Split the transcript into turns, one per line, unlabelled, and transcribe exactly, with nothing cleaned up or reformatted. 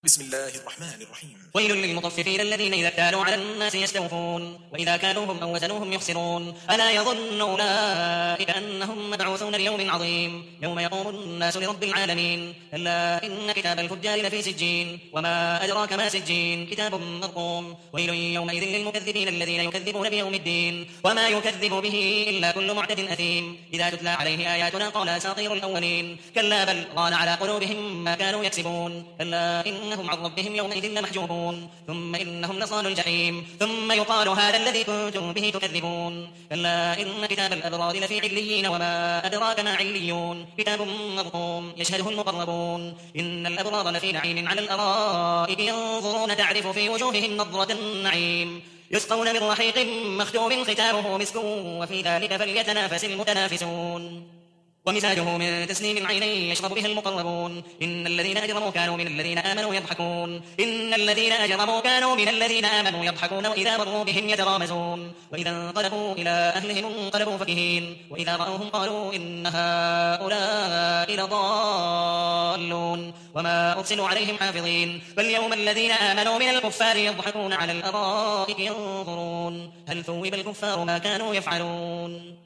بسم الله الرحمن الرحيم.
ويل للمطففين الذين إذا اكتالوا على الناس يستوفون وإذا كالوهم أو وزنوهم يخسرون ألا يظن أولئك أنهم مبعوثون ليوم عظيم يوم يقوم الناس لرب العالمين كلا إن كتاب الفجار لفي سجين وما أدراك ما سجين كتاب مرقوم ويل يومئذ للمكذبين الذين يكذبون بيوم الدين وما يكذب به إلا كل معتد أثيم إذا تتلى عليه آياتنا قال أساطير الأولين كلا بل ران على قلوبهم ما كانوا يكسبون كلا إنهم عن ربهم يومئذ لمحجوبون ثم إنهم لصال الجحيم ثم يقال هذا الذي كنتم به تكذبون كلا إن كتاب الأبرار لفي عليين وما أدراك ما عليون كتاب مرقوم يشهده المقربون إن الأبرار لفي نعيم على الأرائك ينظرون تعرف في وجوههم نضرة النعيم يسقون من رحيق مختوم ختامه مسك وفي ذلك فليتنافس المتنافسون ومزاجه من تسنيم عين يشرب به المقربون إن الذين أجرموا كانوا من الذين آمنوا يضحكون إن الذين أجرموا كانوا من الذين آمنوا يضحكون وإذا مروا بهم يتغامزون وإذا انقلبوا إلى أهلهم انقلبوا فكهين وإذا رأوهم قالوا إن هؤلاء لضالون وما أرسلوا عليهم حافظين فاليوم الذين آمنوا من الكفار يضحكون على الأرائك ينظرون هل ثوب الكفار ما كانوا يفعلون.